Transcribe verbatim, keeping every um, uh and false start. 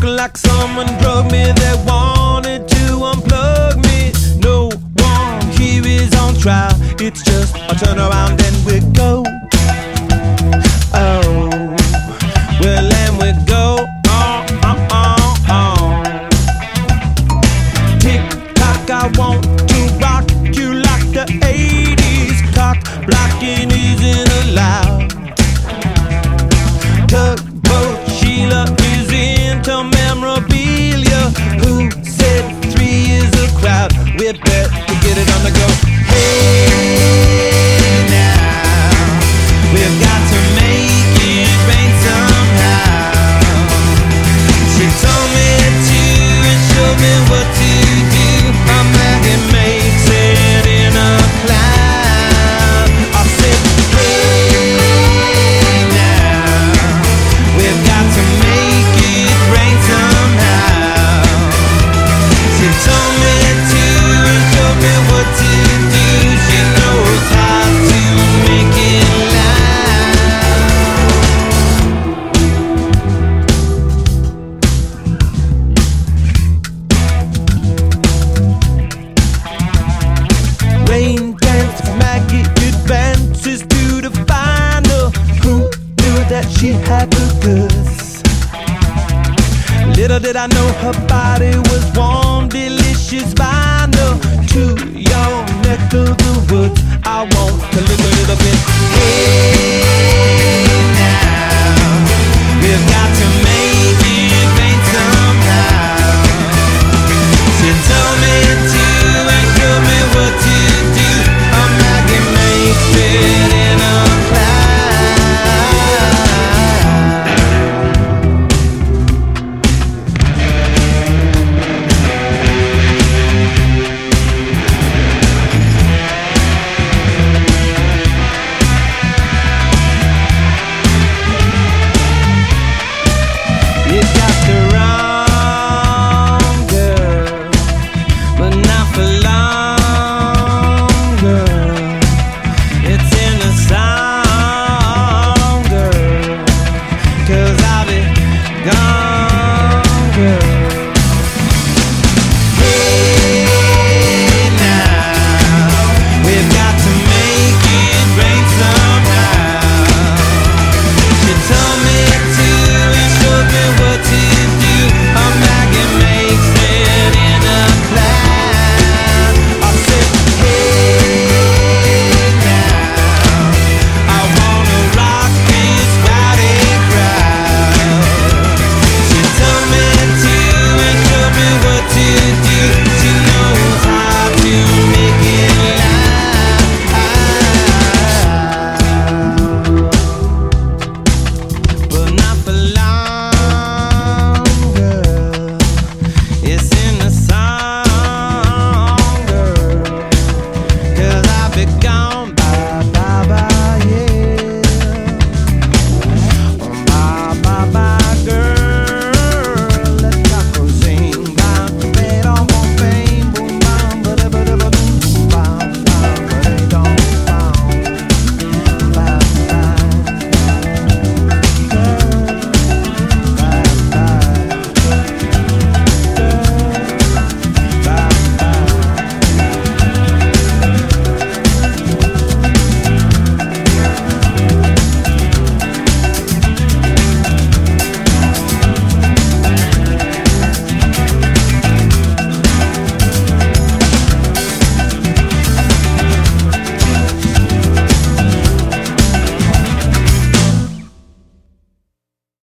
like someone drugged me. They wanted to unplug me. No one here is on trial. It's just a turn around and we go. Oh, well, and we go. Oh, oh, oh, oh. Tick tock, I want to rock you like the eighties. Cock blocking isn't allowed. Tugboat Sheila is into memorabilia. Who said three is a crowd? We bet to get it on the go. Hey now, we've got to make it rain somehow. She told me to and showed me what to do. A magnet makes it in a cloud. I said, hey now, we've got to make it rain somehow. She told me to and showed me what to do. She knows how to make it Rain dance, Maggie advances to the final. Who knew that she had the goods? Little did I know her body was warm, delicious vinyl. To your neck of the woods, I want to look a little bit. Hey now, we've got to